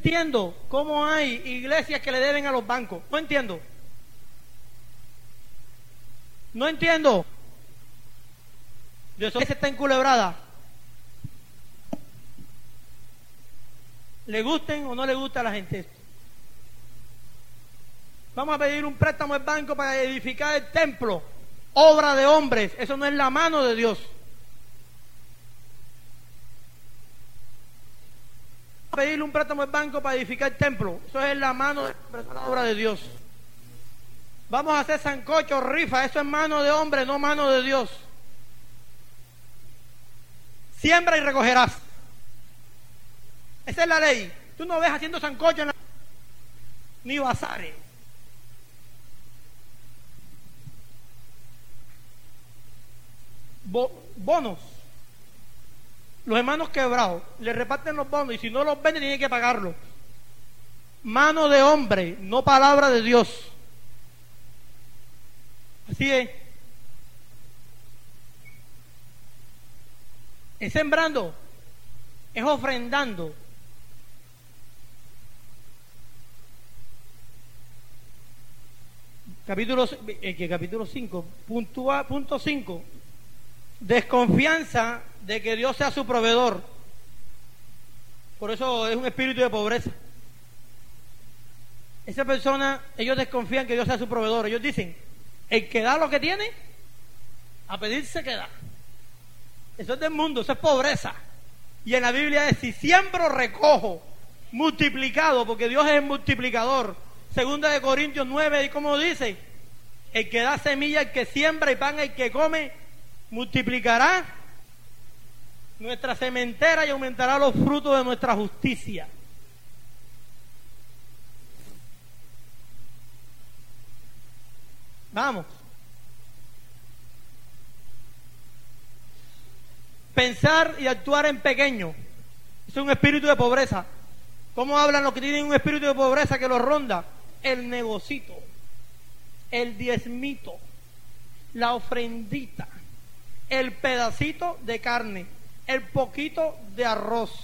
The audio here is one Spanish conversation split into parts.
entiendo cómo hay iglesias que le deben a los bancos. No entiendo. No entiendo. De eso se está enculebrada. Le gusten o no le gusta a la gente esto. Vamos a pedir un préstamo al banco para edificar el templo. Obra de hombres. Eso no es la mano de Dios. Pedirle un préstamo al banco para edificar el templo. Eso es la mano de la obra de Dios. Vamos a hacer sancocho, rifa. Eso es mano de hombre, no mano de Dios. Siembra y recogerás. Esa es la ley. Tú no ves haciendo sancocho ni bazares. Bonos. Los hermanos quebrados le reparten los bonos y si no los venden tienen que pagarlos. Mano de hombre, no palabra de Dios. Así es. Es sembrando, es ofrendando. Capítulo 5, punto 5. Desconfianza de que Dios sea su proveedor. Por eso es un espíritu de pobreza. Esa persona, ellos desconfían que Dios sea su proveedor. Ellos dicen, el que da lo que tiene, a pedirse que da. Eso es del mundo, eso es pobreza. Y en la Biblia es, si siembro, recojo, multiplicado, porque Dios es el multiplicador. Segunda de Corintios 9, y como dice, el que da semilla, el que siembra y pan, el que come, multiplicará nuestra sementera y aumentará los frutos de nuestra justicia. Vamos. Pensar y actuar en pequeño. Es un espíritu de pobreza. ¿Cómo hablan los que tienen un espíritu de pobreza que los ronda? El negocito, el diezmito, la ofrendita, el pedacito de carne, el poquito de arroz.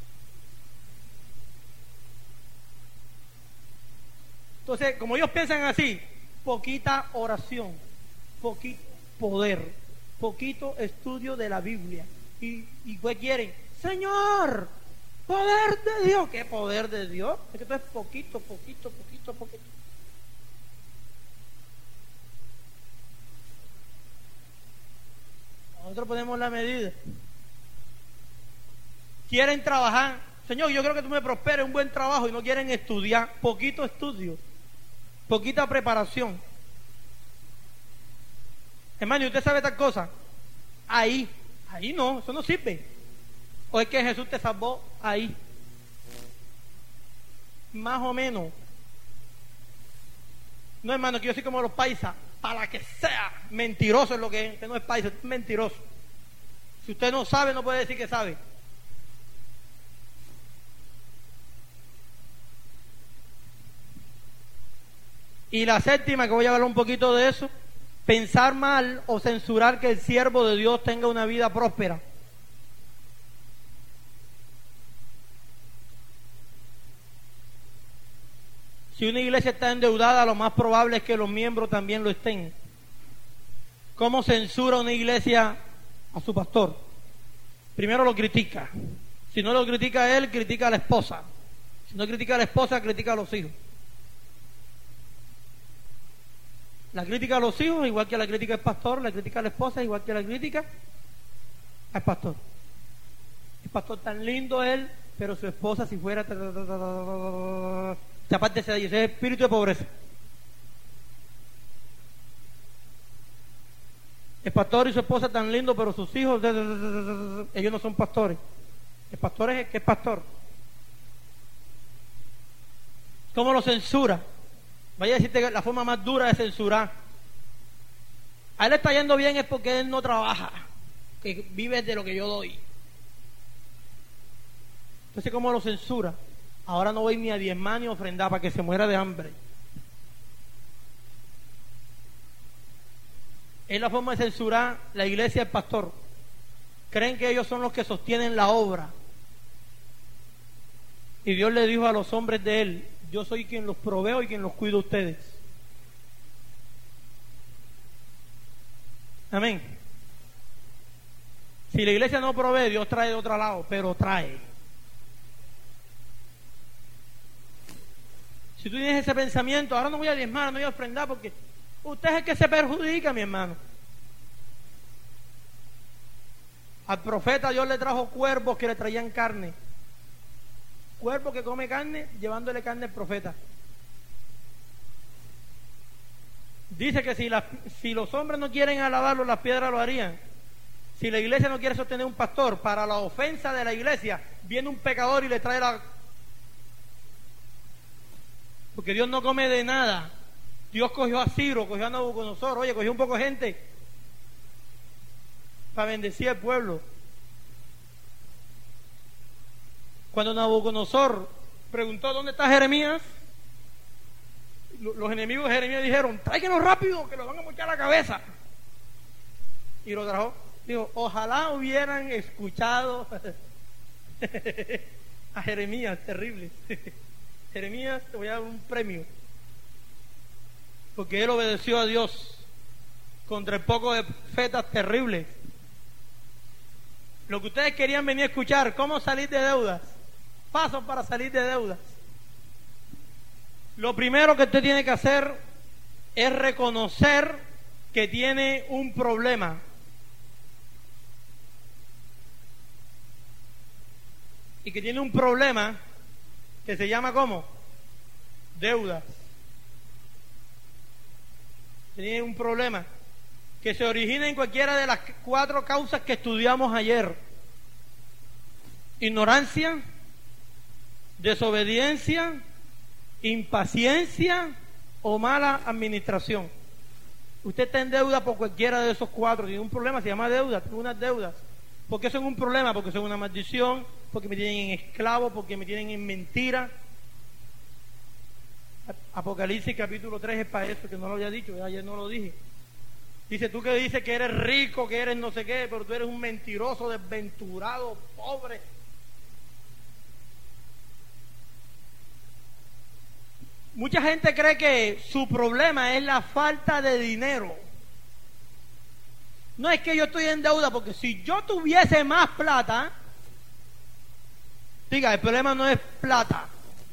Entonces, como ellos piensan así, poquita oración, poquito poder, poquito estudio de la Biblia. ¿Y qué quieren? Señor, poder de Dios. ¿Qué poder de Dios? Es que esto es poquito, poquito, poquito, poquito. Nosotros ponemos la medida. Quieren trabajar. Señor, yo creo que tú me prosperes un buen trabajo y no quieren estudiar. Poquito estudio, poquita preparación. Hermano, ¿y usted sabe tal cosa? Ahí no, eso no sirve. ¿O es que Jesús te salvó ahí? Más o menos. No, hermano, que yo soy como los paisas. Para que sea mentiroso es lo que es. Usted no es paisa, es mentiroso. Si usted no sabe, no puede decir que sabe. Y la séptima, que voy a hablar un poquito de eso, pensar mal o censurar que el siervo de Dios tenga una vida próspera. Si una iglesia está endeudada, lo más probable es que los miembros también lo estén. ¿Cómo censura una iglesia a su pastor? Primero lo critica. Si no lo critica a él, critica a la esposa. Si no critica a la esposa, critica a los hijos. La crítica a los hijos, igual que la crítica al pastor, la crítica a la esposa, igual que la crítica al pastor. El pastor tan lindo él, pero su esposa si fuera... Aparte de ese espíritu de pobreza. El pastor y su esposa tan lindo, pero sus hijos, ellos no son pastores. El pastor es el que es pastor. ¿Cómo lo censura? Vaya a decirte que la forma más dura de censurar. A él le está yendo bien es porque él no trabaja, que vive de lo que yo doy. Entonces, ¿cómo lo censura? Ahora no voy ni a diezmar ni a ofrendar para que se muera de hambre. Es la forma de censurar la iglesia del pastor. Creen que ellos son los que sostienen la obra. Y Dios le dijo a los hombres de él: yo soy quien los proveo y quien los cuida a ustedes. Amén. Si la iglesia no provee, Dios trae de otro lado, pero trae. Si tú tienes ese pensamiento, ahora no voy a diezmar, no voy a ofrendar, porque usted es el que se perjudica, mi hermano. Al profeta Dios le trajo cuervos que le traían carne. Cuervo que come carne, llevándole carne al profeta. Dice que si los hombres no quieren alabarlo, las piedras lo harían. Si la iglesia no quiere sostener un pastor, para la ofensa de la iglesia, viene un pecador y le trae la... Porque Dios no come de nada. Dios cogió a Ciro, cogió a Nabucodonosor, oye, cogió un poco de gente para bendecir al pueblo. Cuando Nabucodonosor preguntó: ¿dónde está Jeremías?, los enemigos de Jeremías dijeron: tráiganlo rápido, que lo van a mochar la cabeza. Y lo trajo. Digo, ojalá hubieran escuchado a Jeremías, terrible. Jeremías, te voy a dar un premio, porque él obedeció a Dios contra el poco de profetas terribles. Lo que ustedes querían venir a escuchar: cómo salir de deudas, pasos para salir de deudas. Lo primero que usted tiene que hacer es reconocer que tiene un problema. Y que tiene un problema que se llama ¿cómo? Deudas. Tiene un problema que se origina en cualquiera de las 4 causas que estudiamos ayer: ignorancia, desobediencia, impaciencia o mala administración. Usted está en deuda por cualquiera de esos 4. Tiene un problema, se llama deuda. Tengo unas deudas. ¿Por qué son un problema? Porque son una maldición, porque me tienen en esclavo, porque me tienen en mentira. Apocalipsis capítulo 3 es para eso, que no lo había dicho, ayer no lo dije. Dice: tú que dices que eres rico, que eres no sé qué, pero tú eres un mentiroso, desventurado, pobre. Mucha gente cree que su problema es la falta de dinero. No es que yo estoy en deuda, porque si yo tuviese más plata, diga, el problema no es plata.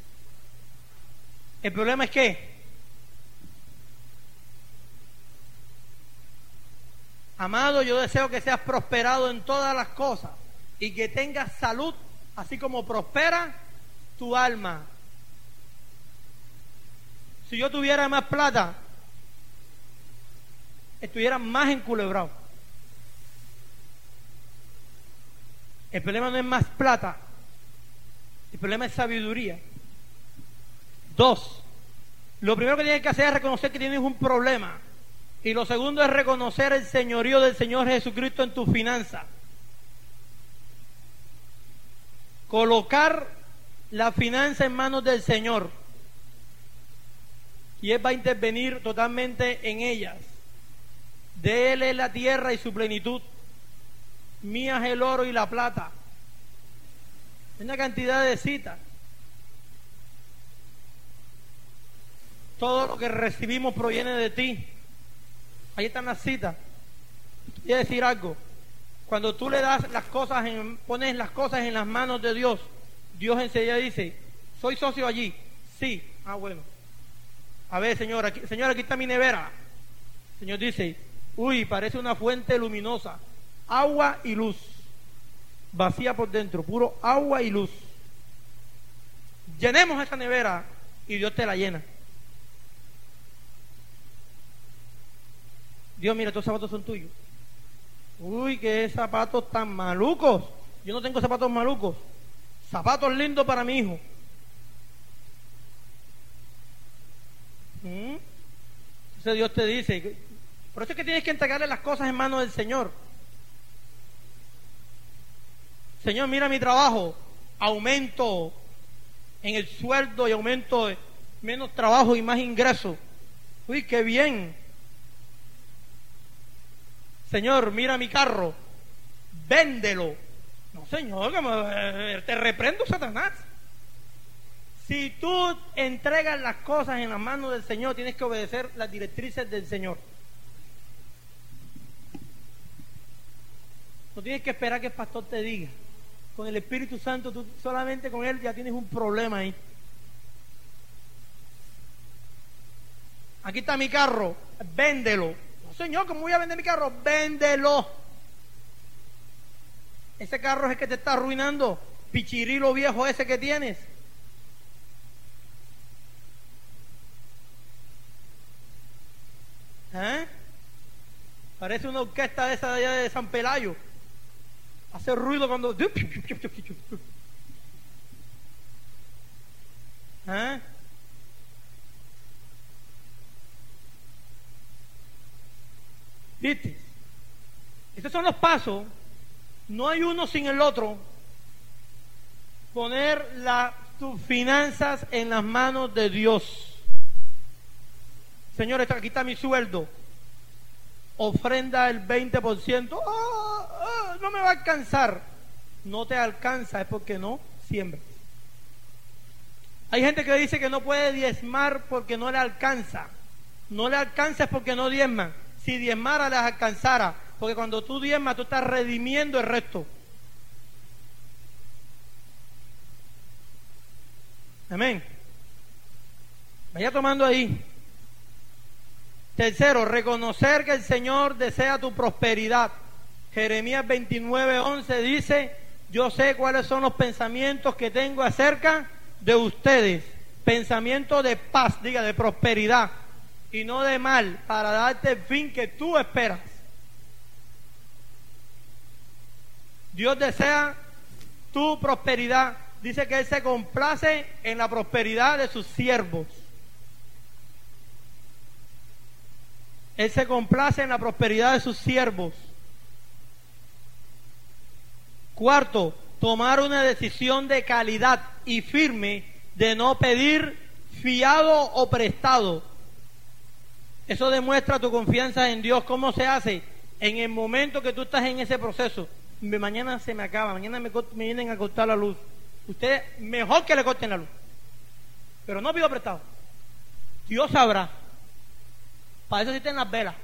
El problema es ¿qué? Amado, yo deseo que seas prosperado en todas las cosas y que tengas salud, así como prospera tu alma. Si yo tuviera más plata, estuviera más enculebrado. El problema no es más plata, el problema es sabiduría. 2, lo primero que tienes que hacer es reconocer que tienes un problema. Y lo segundo es reconocer el señorío del Señor Jesucristo en tus finanzas. Colocar la finanza en manos del Señor. Y Él va a intervenir totalmente en ellas. De Él es la tierra y su plenitud. Mía es el oro y la plata. Una cantidad de citas. Todo lo que recibimos proviene de ti. Ahí están las citas. Quiero decir algo. Cuando tú le das las cosas, pones las cosas en las manos de Dios, Dios enseguida dice: ¿soy socio allí? Sí. Ah, bueno. A ver, señor, aquí está mi nevera. El Señor dice: uy, parece una fuente luminosa. Agua y luz. Vacía por dentro, puro agua y luz. Llenemos esa nevera y Dios te la llena. Dios, mira, estos zapatos son tuyos. Uy, qué zapatos tan malucos. Yo no tengo zapatos malucos. Zapatos lindos para mi hijo. Entonces Dios te dice, por eso es que tienes que entregarle las cosas en manos del Señor. Señor, mira mi trabajo, aumento en el sueldo y aumento de menos trabajo y más ingresos. Uy, qué bien. Señor, mira mi carro, véndelo. No, Señor, te reprendo, Satanás. Si tú entregas las cosas en las manos del Señor, tienes que obedecer las directrices del Señor. No tienes que esperar que el pastor te diga. Con el Espíritu Santo, tú solamente con Él ya tienes un problema ahí. Aquí está mi carro, véndelo. No, Señor, ¿cómo voy a vender mi carro? Véndelo. Ese carro es el que te está arruinando. Pichirilo viejo ese que tienes. ¿Eh? Parece una orquesta de esa de allá de San Pelayo. Hace ruido cuando... ¿Eh? ¿Viste? Estos son los pasos. No hay uno sin el otro. Poner tus finanzas en las manos de Dios. Señor, aquí está mi sueldo. Ofrenda el 20%. No me va a alcanzar. No te alcanza, es porque no siembras. Hay gente que dice que no puede diezmar porque no le alcanza. No le alcanza es porque no diezman. Si diezmara les alcanzara, porque cuando tú diezmas tú estás redimiendo el resto. Amén. Vaya tomando ahí. Tercero, reconocer que el Señor desea tu prosperidad. Jeremías 29:11 dice: yo sé cuáles son los pensamientos que tengo acerca de ustedes. Pensamientos de paz, diga, de prosperidad, y no de mal, para darte el fin que tú esperas. Dios desea tu prosperidad. Dice que Él se complace en la prosperidad de sus siervos. Él se complace en la prosperidad de sus siervos. Cuarto, tomar una decisión de calidad y firme de no pedir fiado o prestado. Eso demuestra tu confianza en Dios. ¿Cómo se hace? En el momento que tú estás en ese proceso. Mañana se me acaba, mañana me vienen a cortar la luz. Usted mejor que le corten la luz. Pero no pido prestado. Dios sabrá. Para eso existen las velas.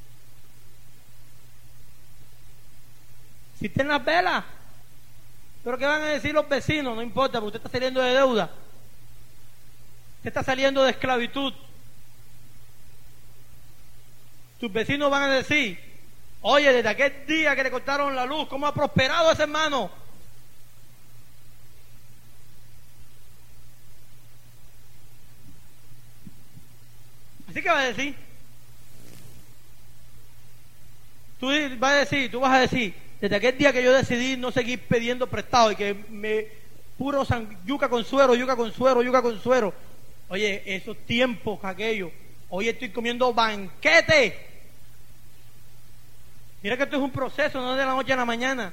Existen las velas. Pero ¿qué van a decir los vecinos? No importa, porque usted está saliendo de deuda. Usted está saliendo de esclavitud. Tus vecinos van a decir: oye, desde aquel día que le cortaron la luz, ¿cómo ha prosperado ese hermano? Así que va a decir. Tú vas a decir, desde aquel día que yo decidí no seguir pidiendo prestado y que me puro yuca con suero, yuca con suero, yuca con suero. Oye, esos tiempos aquellos, hoy estoy comiendo banquete. Mira que esto es un proceso, no es de la noche a la mañana.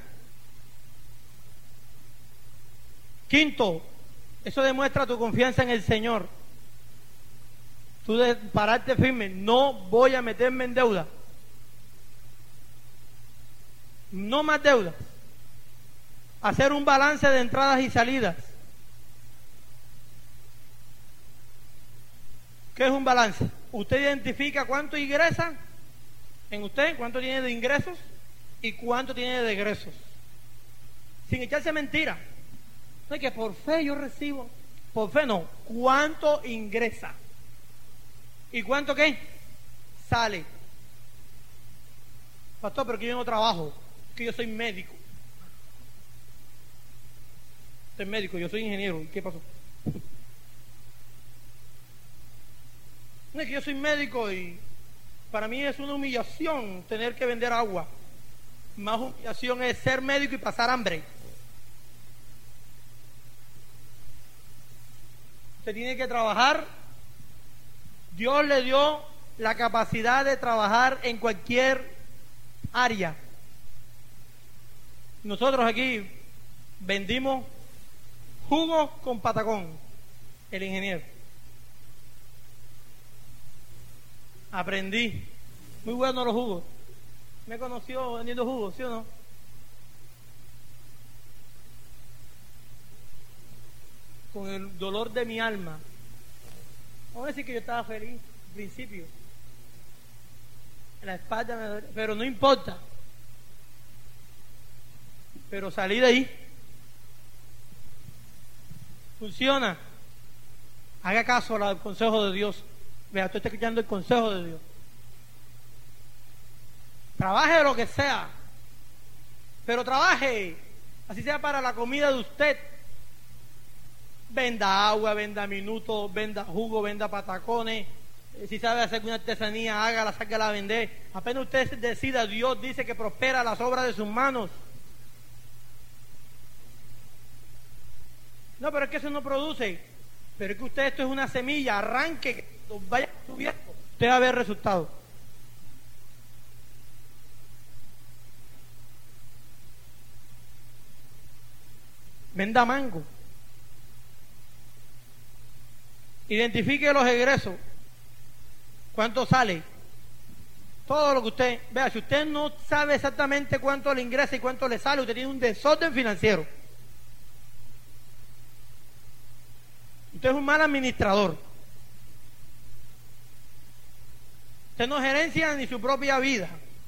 Quinto, eso demuestra tu confianza en el Señor. Tú de pararte firme, no voy a meterme en deuda. No más deudas. Hacer un balance de entradas y salidas. ¿Qué es un balance? Usted identifica cuánto ingresa en usted, cuánto tiene de ingresos y cuánto tiene de egresos. Sin echarse mentira. No es que por fe yo recibo. Por fe no. ¿Cuánto ingresa? ¿Y cuánto qué? Sale. Pastor, pero que yo no trabajo. Que yo soy médico. Soy médico, yo soy ingeniero. ¿Qué pasó? No, es que yo soy médico y para mí es una humillación tener que vender agua. Más humillación es ser médico y pasar hambre. Usted tiene que trabajar. Dios le dio la capacidad de trabajar en cualquier área. Nosotros aquí vendimos jugos con patacón, el ingeniero. Aprendí. Muy buenos los jugos. ¿Me conoció vendiendo jugos, sí o no? con el dolor de mi alma. Vamos a decir que yo estaba feliz al principio. La espalda me duele, pero no importa. Pero salí de ahí. Funciona. Haga caso al consejo de Dios. Vea, usted está escuchando el consejo de Dios. Trabaje de lo que sea, pero trabaje, así sea para la comida de usted. Venda agua, venda minutos, venda jugo, venda patacones. Si sabe hacer una artesanía, hágala, sáquela a vender. Apenas usted decida, Dios dice que prospera las obras de sus manos. No, pero es que eso no produce. Pero es que usted, esto es una semilla, arranque, que vaya subiendo, usted va a ver resultados. Venda mango. Identifique los egresos. ¿Cuánto sale? Todo lo que usted vea. Si usted no sabe exactamente cuánto le ingresa y cuánto le sale, usted tiene un desorden financiero. Usted es un mal administrador. Usted no gerencia ni su propia vida.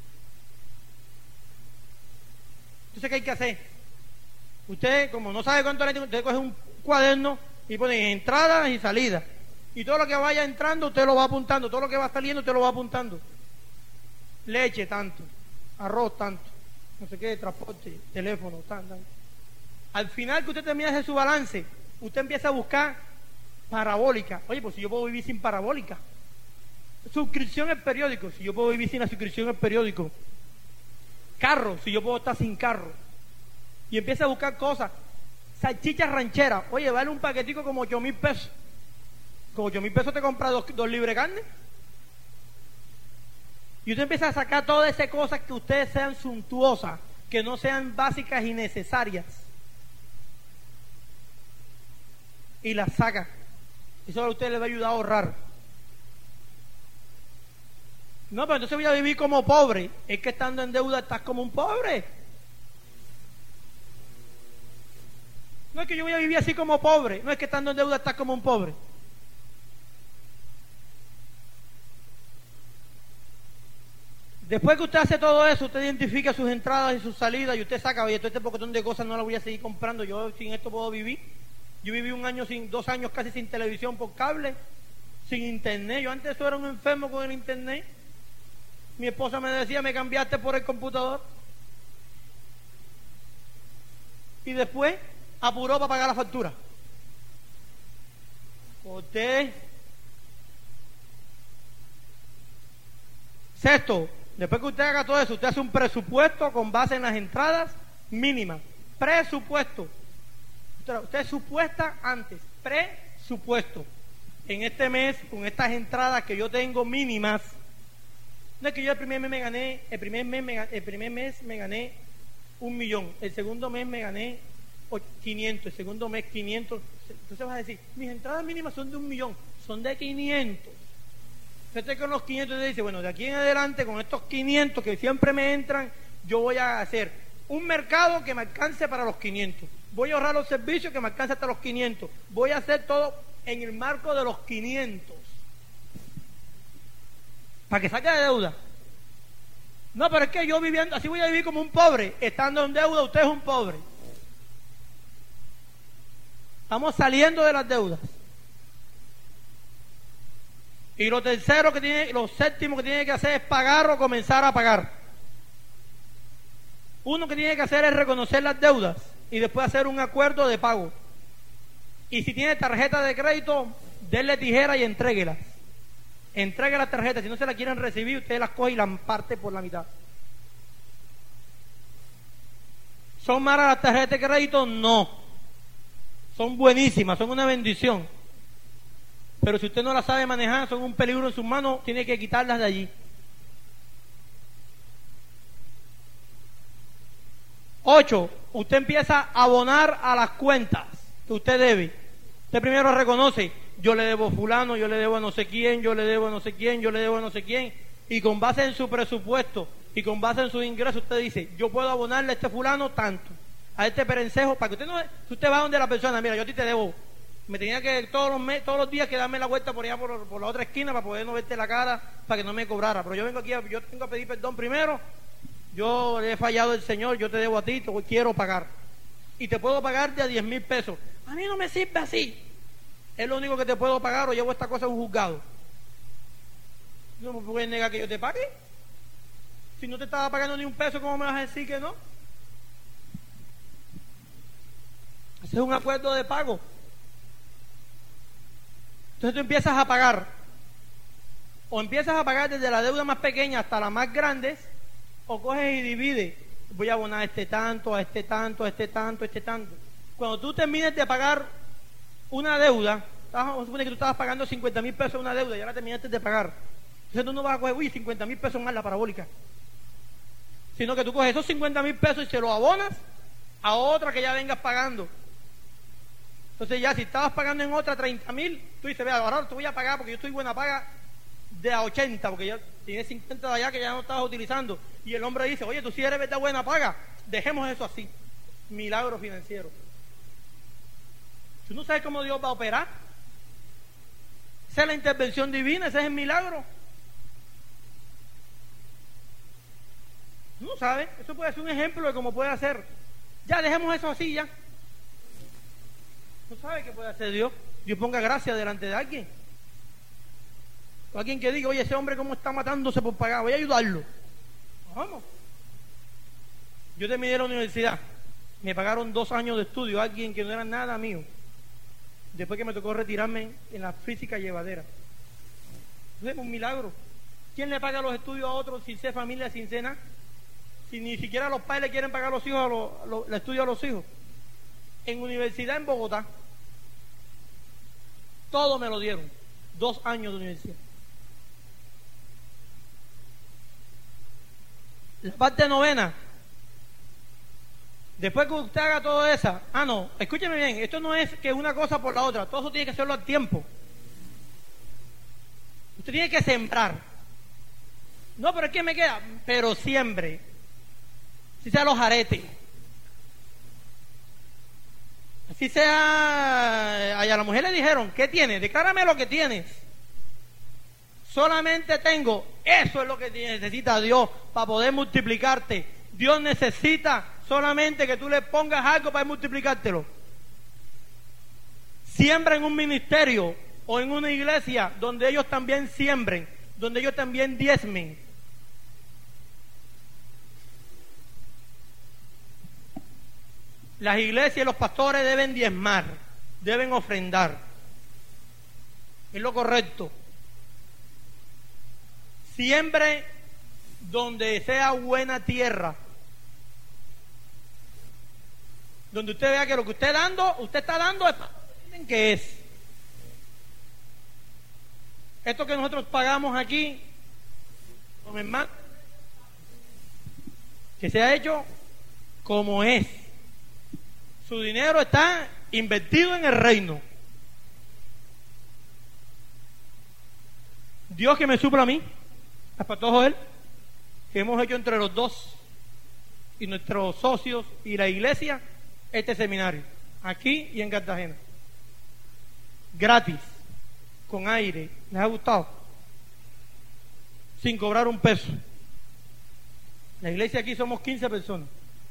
Entonces, ¿qué hay que hacer? Usted, como no sabe cuánto le tiene, usted coge un cuaderno y pone entradas y salidas. Y todo lo que vaya entrando, usted lo va apuntando. Todo lo que va saliendo, usted lo va apuntando. Leche, tanto. Arroz, tanto. No sé qué, transporte, teléfono, tanto. Al final que usted termina de hacer su balance, usted empieza a buscar parabólica. Oye, pues si yo puedo vivir sin parabólica. Suscripción al periódico. Si yo puedo vivir sin la suscripción al periódico. Carro. Si yo puedo estar sin carro. Y empieza a buscar cosas. Salchichas rancheras. Oye, vale un paquetico como 8,000 pesos. Con 8,000 pesos te compras dos libres de carne. Y usted empieza a sacar todas esas cosas que ustedes sean suntuosas, que no sean básicas y necesarias. Y las saca. Eso a usted le va a ayudar a ahorrar. No, pero entonces voy a vivir como pobre. Es que estando en deuda estás como un pobre. No es que yo voy a vivir así como pobre. No es que estando en deuda estás como un pobre. Después que usted hace todo eso, usted identifica sus entradas y sus salidas y usted saca, oye, todo este pocotón de cosas no las voy a seguir comprando. Yo sin esto puedo vivir. Yo viví 2 años casi sin televisión por cable, sin internet. Yo antes era un enfermo con el internet. Mi esposa me decía, me cambiaste por el computador. Y después apuró para pagar la factura. Usted. Sexto, después que usted haga todo eso, usted hace un presupuesto con base en las entradas mínimas. Presupuesto. Usted supuesta antes. Presupuesto. En este mes, con estas entradas que yo tengo mínimas, no es que yo el primer mes me gané 1,000,000, el segundo mes me gané 500, el segundo mes 500. Entonces vas a decir, mis entradas mínimas son de 1,000,000, son de 500. Usted con los 500 usted dice, bueno, de aquí en adelante con estos 500 que siempre me entran, yo voy a hacer un mercado que me alcance para los 500. Voy a ahorrar los servicios que me alcance hasta los 500. Voy a hacer todo en el marco de los 500. Para que saque de deuda. No, pero es que yo viviendo, así voy a vivir como un pobre. Estando en deuda, usted es un pobre. Estamos saliendo de las deudas. Y lo séptimo que tiene que hacer es pagar o comenzar a pagar. Uno que tiene que hacer es reconocer las deudas y después hacer un acuerdo de pago. Y si tiene tarjeta de crédito, denle tijera y entréguelas. Entregue las tarjetas. Si no se las quieren recibir, usted las coge y las parte por la mitad. ¿Son malas las tarjetas de crédito? No. Son buenísimas, son una bendición. Pero si usted no las sabe manejar, son un peligro en sus manos, tiene que quitarlas de allí. 8. Usted empieza a abonar a las cuentas que usted debe. Usted primero reconoce, yo le debo a fulano, yo le debo a no sé quién, yo le debo a no sé quién, yo le debo a no sé quién. Y con base en su presupuesto y con base en sus ingresos, usted dice, yo puedo abonarle a este fulano tanto, a este perencejo, para que usted no, si usted va donde la persona, mira, yo a ti te debo Me tenía que todos los días que darme la vuelta por allá por la otra esquina para poder no verte la cara, para que no me cobrara. Pero yo vengo aquí, yo tengo a pedir perdón primero. Yo le he fallado al Señor, yo te debo a ti, te quiero pagar. Y te puedo pagar de a 10,000 pesos. A mí no me sirve así. Es lo único que te puedo pagar o llevo esta cosa a un juzgado. No me puedes negar que yo te pague. Si no te estaba pagando ni un peso, ¿cómo me vas a decir que no? Ese es un acuerdo de pago. Entonces tú empiezas a pagar. O empiezas a pagar desde la deuda más pequeña hasta las más grandes, o coges y divides. Voy a abonar a este tanto, a este tanto, a este tanto, a este tanto. Cuando tú termines de pagar una deuda, vamos a suponer que tú estabas pagando 50,000 pesos una deuda y ya la terminaste de pagar. Entonces tú no vas a coger, 50,000 pesos más la parabólica. Sino que tú coges esos 50,000 pesos y se los abonas a otra que ya vengas pagando. Entonces ya si estabas pagando en otra 30,000, tú dices, vea, ahora te voy a pagar porque yo estoy buena paga de a 80, porque ya tienes 50 de allá que ya no estabas utilizando. Y el hombre dice, oye, tú sí eres verdad buena paga, dejemos eso así. Milagro financiero. ¿Tú no sabes cómo Dios va a operar? Esa es la intervención divina, ese es el milagro. ¿Tú no sabes? Eso puede ser un ejemplo de cómo puede hacer. Ya, dejemos eso así ya. ¿No sabes qué puede hacer Dios? Dios ponga gracia delante de alguien. O alguien que diga, oye, ese hombre cómo está matándose por pagar, voy a ayudarlo. Vamos. Yo terminé la universidad, me pagaron 2 años de estudio, alguien que no era nada mío. Después que me tocó retirarme en la física llevadera. Eso es un milagro. ¿Quién le paga los estudios a otros sin ser familia, sin ser nada? Si ni siquiera los padres le quieren pagar a los hijos, el estudio a los hijos. En universidad en Bogotá, todo me lo dieron. 2 años de universidad. La parte novena, después que usted haga todo eso, no, escúcheme bien, esto no es que una cosa por la otra, todo eso tiene que hacerlo al tiempo. Usted tiene que sembrar. No, pero es que me queda, pero siembre. Si sea los aretes. Así sea, a la mujer le dijeron, ¿qué tienes? Declárame lo que tienes. Solamente tengo, eso es lo que necesita Dios para poder multiplicarte. Dios necesita solamente que tú le pongas algo para multiplicártelo. Siembra en un ministerio o en una iglesia donde ellos también siembren, donde ellos también diezmen. Las iglesias y los pastores deben diezmar, deben ofrendar. Es lo correcto. Siembre donde sea buena tierra. Donde usted vea que lo que usted está dando es que es. Esto que nosotros pagamos aquí, como hermano, que se ha hecho como es. Su dinero está invertido en el reino. Dios que me supla a mí, al pastor Joel, que hemos hecho entre los dos y nuestros socios y la iglesia este seminario, aquí y en Cartagena, gratis, con aire. ¿Les ha gustado? Sin cobrar un peso. La iglesia aquí somos 15 personas.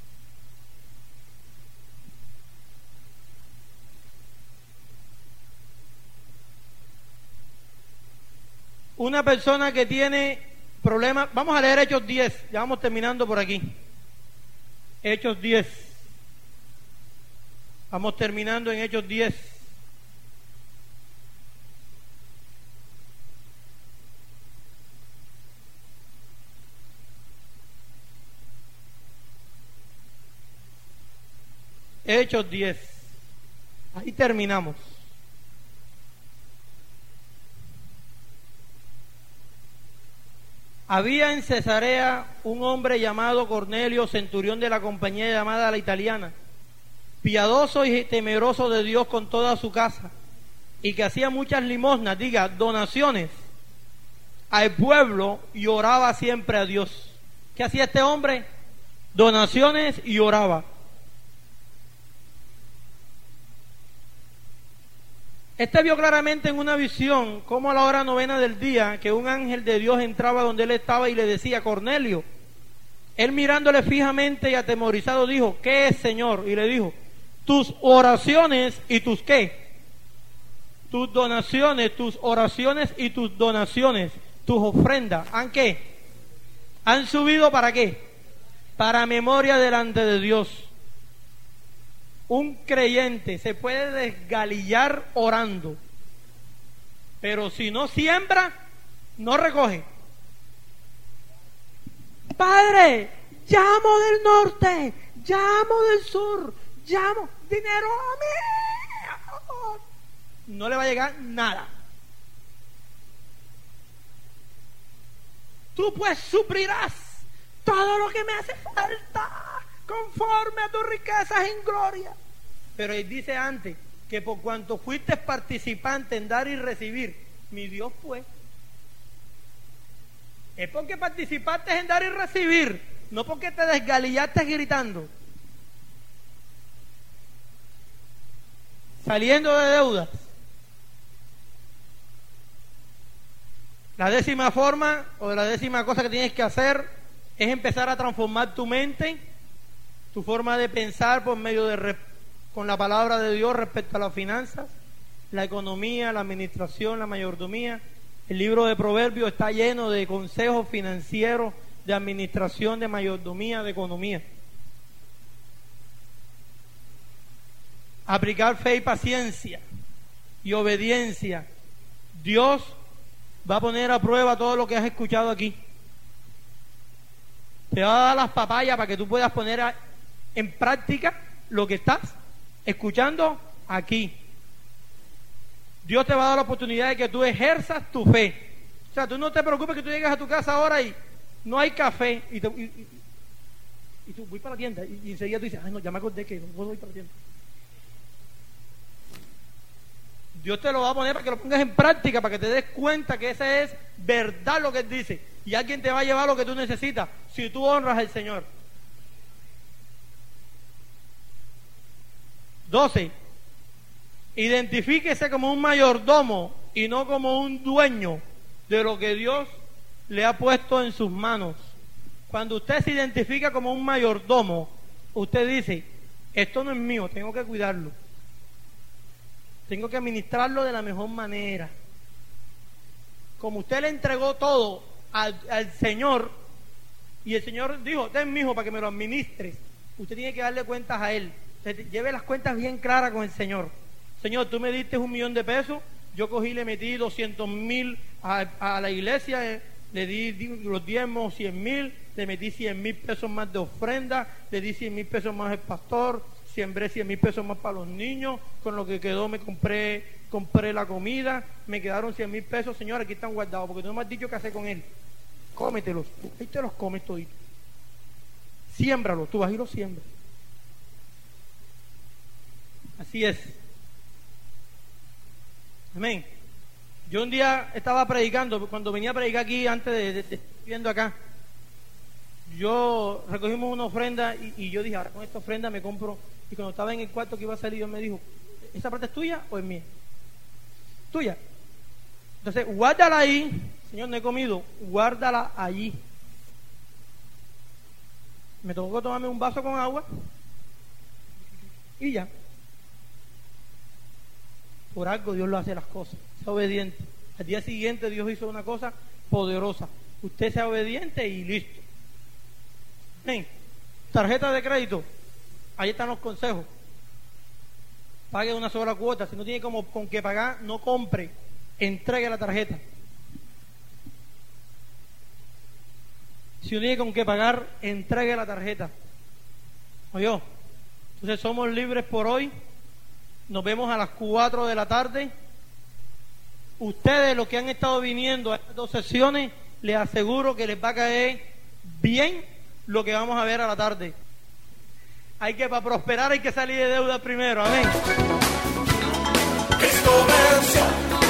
Una persona que tiene problemas, vamos a leer Hechos 10, ya vamos terminando por aquí. Hechos 10. Vamos terminando en Hechos 10. Hechos 10. Ahí terminamos. Había en Cesarea un hombre llamado Cornelio, centurión de la compañía llamada La Italiana, piadoso y temeroso de Dios con toda su casa, y que hacía muchas limosnas, donaciones al pueblo, y oraba siempre a Dios. ¿Qué hacía este hombre? Donaciones y oraba. Vio claramente en una visión cómo a la hora 9 del día que un ángel de Dios entraba donde él estaba y le decía: Cornelio. Él mirándole fijamente y atemorizado dijo: ¿qué es, Señor? Y le dijo: tus oraciones y tus ¿qué? Tus donaciones, tus oraciones y tus donaciones, tus ofrendas, ¿han qué? ¿Han subido para qué? Para memoria delante de Dios. Un creyente se puede desgalillar orando, pero si no siembra, no recoge. Padre, llamo del norte, llamo del sur, llamo dinero a mí. No le va a llegar nada. Tú pues suplirás todo lo que me hace falta conforme a tus riquezas en gloria. Pero él dice antes que por cuanto fuiste participante en dar y recibir, mi Dios fue. Es porque participaste en dar y recibir, no porque te desgalillaste gritando. Saliendo de deudas. La 10ª forma o la 10ª cosa que tienes que hacer es empezar a transformar tu mente, tu forma de pensar por medio de con la palabra de Dios respecto a las finanzas, la economía, la administración, la mayordomía. El libro de Proverbios está lleno de consejos financieros, de administración, de mayordomía, de economía. Aplicar fe y paciencia y obediencia. Dios va a poner a prueba todo lo que has escuchado aquí. Te va a dar las papayas para que tú puedas poner en práctica lo que estás escuchando aquí. Dios te va a dar la oportunidad de que tú ejerzas tu fe. O sea, tú no te preocupes que tú llegas a tu casa ahora y no hay café y tú voy para la tienda y enseguida tú dices: ay no, ya me acordé que no puedo ir para la tienda. Dios te lo va a poner para que lo pongas en práctica, para que te des cuenta que esa es verdad lo que Él dice, y alguien te va a llevar lo que tú necesitas si tú honras al Señor. 12. Identifíquese como un mayordomo y no como un dueño de lo que Dios le ha puesto en sus manos. Cuando usted se identifica como un mayordomo, usted dice: esto no es mío, tengo que cuidarlo, tengo que administrarlo de la mejor manera. Como usted le entregó todo al Señor, y el Señor dijo: ten, mi hijo, para que me lo administres, usted tiene que darle cuentas a Él. Usted lleve las cuentas bien claras con el Señor. Señor, tú me diste $1,000,000 pesos, yo cogí, le metí 200,000 a la iglesia, le di los diezmos 100,000, le metí 100,000 pesos más de ofrenda, le di 100,000 pesos más al pastor, sembré 100,000 pesos más para los niños, con lo que quedó me compré la comida, me quedaron 100,000 pesos, Señor, aquí están guardados, porque tú no me has dicho qué hacer con él. Cómetelos, ahí te los comes toditos. Siémbralos, tú vas y los siembras. Así es. Amén. Yo un día estaba predicando, cuando venía a predicar aquí, antes de viendo acá, yo recogimos una ofrenda y yo dije: ahora con esta ofrenda me compro. Y cuando estaba en el cuarto que iba a salir, Dios me dijo: ¿esa parte es tuya o es mía? Tuya. Entonces, guárdala ahí. Señor, no he comido, guárdala allí. Me tocó tomarme un vaso con agua y ya. Por algo Dios lo hace las cosas. Sea obediente. Al día siguiente Dios hizo una cosa poderosa. Usted sea obediente y listo. Ven, tarjeta de crédito. Ahí están los consejos. Pague una sola cuota. Si no tiene con qué pagar, no compre. Entregue la tarjeta. Si no tiene con qué pagar, entregue la tarjeta. ¿Oyó? Entonces somos libres por hoy. Nos vemos a las 4 de la tarde. Ustedes, los que han estado viniendo a estas 2 sesiones, les aseguro que les va a caer bien lo que vamos a ver a la tarde. Para prosperar hay que salir de deuda primero. Amén. Cristo venció.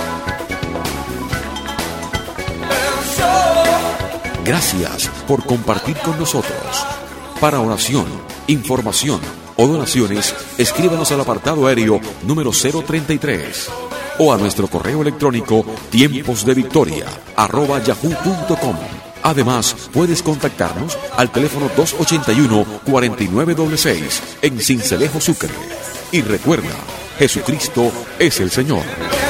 Gracias por compartir con nosotros. Para oración, información o donaciones, escríbanos al apartado aéreo número 033 o a nuestro correo electrónico tiemposdevictoria@yahoo.com. Además, puedes contactarnos al teléfono 281-4966 en Sincelejo, Sucre. Y recuerda, Jesucristo es el Señor.